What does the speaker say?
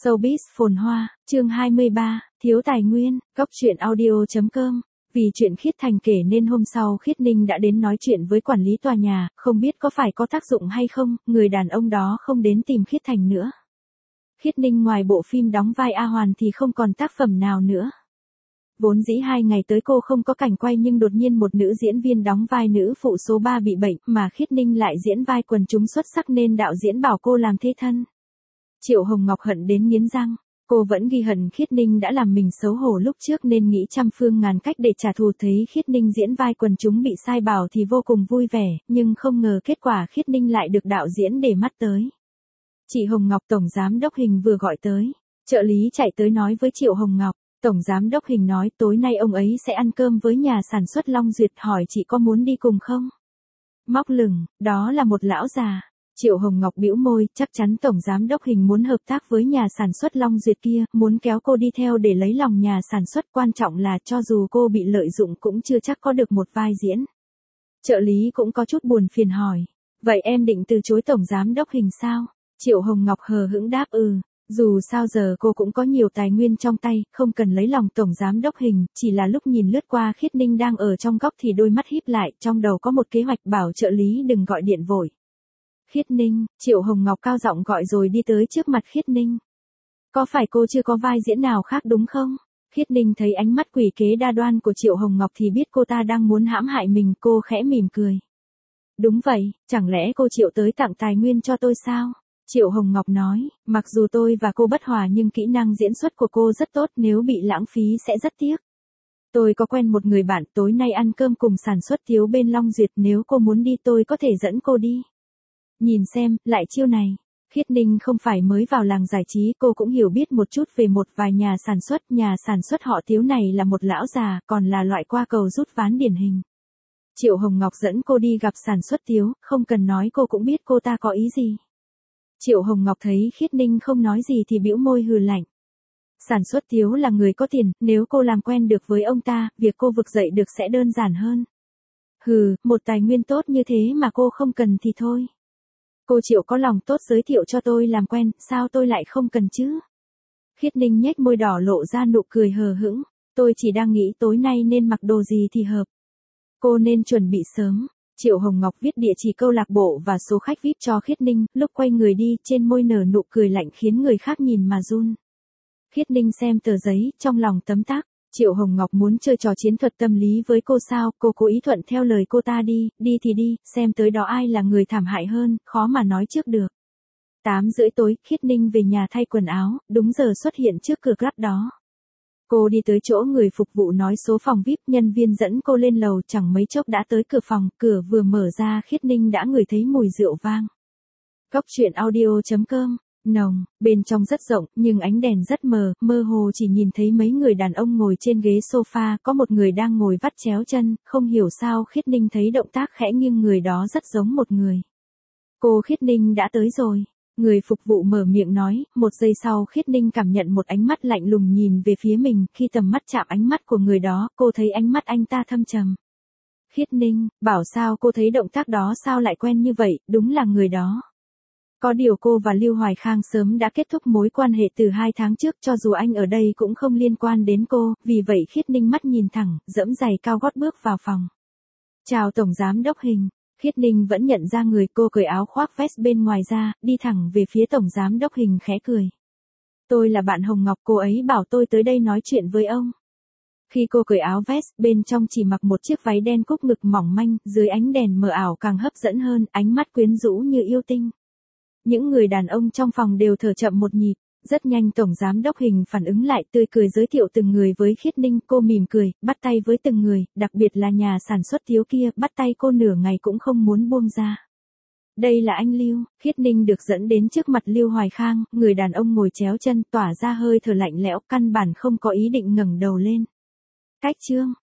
Showbiz phồn hoa, chương 23, thiếu tài nguyên, góc truyện audio.com. Vì chuyện Khiết Thành kể nên hôm sau Khiết Ninh đã đến nói chuyện với quản lý tòa nhà, không biết có phải có tác dụng hay không, người đàn ông đó không đến tìm Khiết Thành nữa. Khiết Ninh ngoài bộ phim đóng vai A Hoàn thì không còn tác phẩm nào nữa. Vốn dĩ 2 ngày tới cô không có cảnh quay nhưng đột nhiên một nữ diễn viên đóng vai nữ phụ số 3 bị bệnh mà Khiết Ninh lại diễn vai quần chúng xuất sắc nên đạo diễn bảo cô làm thế thân. Triệu Hồng Ngọc hận đến nghiến răng, cô vẫn ghi hận Khiết Ninh đã làm mình xấu hổ lúc trước nên nghĩ trăm phương ngàn cách để trả thù, thấy Khiết Ninh diễn vai quần chúng bị sai bảo thì vô cùng vui vẻ, nhưng không ngờ kết quả Khiết Ninh lại được đạo diễn để mắt tới. Chị Hồng Ngọc tổng giám đốc Hình vừa gọi tới, trợ lý chạy tới nói với Triệu Hồng Ngọc, tổng giám đốc Hình nói tối nay ông ấy sẽ ăn cơm với nhà sản xuất Long Duyệt, hỏi chị có muốn đi cùng không? Móc lửng, đó là một lão già. Triệu Hồng Ngọc bĩu môi, chắc chắn tổng giám đốc Hình muốn hợp tác với nhà sản xuất Long Duyệt kia, muốn kéo cô đi theo để lấy lòng nhà sản xuất, quan trọng là cho dù cô bị lợi dụng cũng chưa chắc có được một vai diễn. Trợ lý cũng có chút buồn phiền hỏi, vậy em định từ chối tổng giám đốc Hình sao? Triệu Hồng Ngọc hờ hững đáp dù sao giờ cô cũng có nhiều tài nguyên trong tay, không cần lấy lòng tổng giám đốc Hình, chỉ là lúc nhìn lướt qua Khiết Ninh đang ở trong góc thì đôi mắt híp lại, trong đầu có một kế hoạch, bảo trợ lý đừng gọi điện vội. Khiết Ninh, Triệu Hồng Ngọc cao giọng gọi rồi đi tới trước mặt Khiết Ninh. Có phải cô chưa có vai diễn nào khác đúng không? Khiết Ninh thấy ánh mắt quỷ kế đa đoan của Triệu Hồng Ngọc thì biết cô ta đang muốn hãm hại mình, cô khẽ mỉm cười. Đúng vậy, chẳng lẽ cô Triệu tới tặng tài nguyên cho tôi sao? Triệu Hồng Ngọc nói, mặc dù tôi và cô bất hòa nhưng kỹ năng diễn xuất của cô rất tốt, nếu bị lãng phí sẽ rất tiếc. Tôi có quen một người bạn, tối nay ăn cơm cùng sản xuất thiếu bên Long Duyệt, nếu cô muốn đi tôi có thể dẫn cô đi. Nhìn xem, lại chiêu này. Khiết Ninh không phải mới vào làng giải trí, cô cũng hiểu biết một chút về một vài nhà sản xuất họ Tiếu này là một lão già, còn là loại qua cầu rút ván điển hình. Triệu Hồng Ngọc dẫn cô đi gặp sản xuất Tiếu, không cần nói cô cũng biết cô ta có ý gì. Triệu Hồng Ngọc thấy Khiết Ninh không nói gì thì bĩu môi hừ lạnh. Sản xuất Tiếu là người có tiền, nếu cô làm quen được với ông ta, việc cô vực dậy được sẽ đơn giản hơn. Một tài nguyên tốt như thế mà cô không cần thì thôi. Cô Triệu có lòng tốt giới thiệu cho tôi làm quen, sao tôi lại không cần chứ? Khiết Ninh nhếch môi đỏ lộ ra nụ cười hờ hững, tôi chỉ đang nghĩ tối nay nên mặc đồ gì thì hợp. Cô nên chuẩn bị sớm. Triệu Hồng Ngọc viết địa chỉ câu lạc bộ và số khách VIP cho Khiết Ninh, lúc quay người đi, trên môi nở nụ cười lạnh khiến người khác nhìn mà run. Khiết Ninh xem tờ giấy, trong lòng tấm tắc, Triệu Hồng Ngọc muốn chơi trò chiến thuật tâm lý với cô sao, cô cố ý thuận theo lời cô ta đi thì đi, xem tới đó ai là người thảm hại hơn, khó mà nói trước được. 8:30 tối, Khiết Ninh về nhà thay quần áo, đúng giờ xuất hiện trước cửa club đó. Cô đi tới chỗ người phục vụ nói số phòng VIP, nhân viên dẫn cô lên lầu, chẳng mấy chốc đã tới cửa phòng, cửa vừa mở ra Khiết Ninh đã ngửi thấy mùi rượu vang. Góc truyện audio.com, nồng, bên trong rất rộng, nhưng ánh đèn rất mơ hồ chỉ nhìn thấy mấy người đàn ông ngồi trên ghế sofa, có một người đang ngồi vắt chéo chân, không hiểu sao Khiết Ninh thấy động tác khẽ nghiêng người đó rất giống một người. Cô Khiết Ninh đã tới rồi. Người phục vụ mở miệng nói, một giây sau Khiết Ninh cảm nhận một ánh mắt lạnh lùng nhìn về phía mình, khi tầm mắt chạm ánh mắt của người đó, cô thấy ánh mắt anh ta thâm trầm. Khiết Ninh, bảo sao cô thấy động tác đó sao lại quen như vậy, đúng là người đó. Có điều cô và Lưu Hoài Khang sớm đã kết thúc mối quan hệ từ 2 tháng trước, cho dù anh ở đây cũng không liên quan đến cô, vì vậy Khiết Ninh mắt nhìn thẳng, giẫm giày cao gót bước vào phòng. Chào tổng giám đốc Hình. Khiết Ninh vẫn nhận ra người, cô cởi áo khoác vest bên ngoài ra, đi thẳng về phía tổng giám đốc Hình khẽ cười. Tôi là bạn Hồng Ngọc, cô ấy bảo tôi tới đây nói chuyện với ông. Khi cô cởi áo vest, bên trong chỉ mặc một chiếc váy đen cúc ngực mỏng manh, dưới ánh đèn mờ ảo càng hấp dẫn hơn, ánh mắt quyến rũ như yêu tinh. Những người đàn ông trong phòng đều thở chậm một nhịp. Rất nhanh tổng giám đốc Hình phản ứng lại, tươi cười giới thiệu từng người với Khiết Ninh, cô mỉm cười, bắt tay với từng người, đặc biệt là nhà sản xuất Tiếu kia, bắt tay cô nửa ngày cũng không muốn buông ra. Đây là anh Lưu. Khiết Ninh được dẫn đến trước mặt Lưu Hoài Khang, người đàn ông ngồi chéo chân, tỏa ra hơi thở lạnh lẽo, căn bản không có ý định ngẩng đầu lên. Cách trương,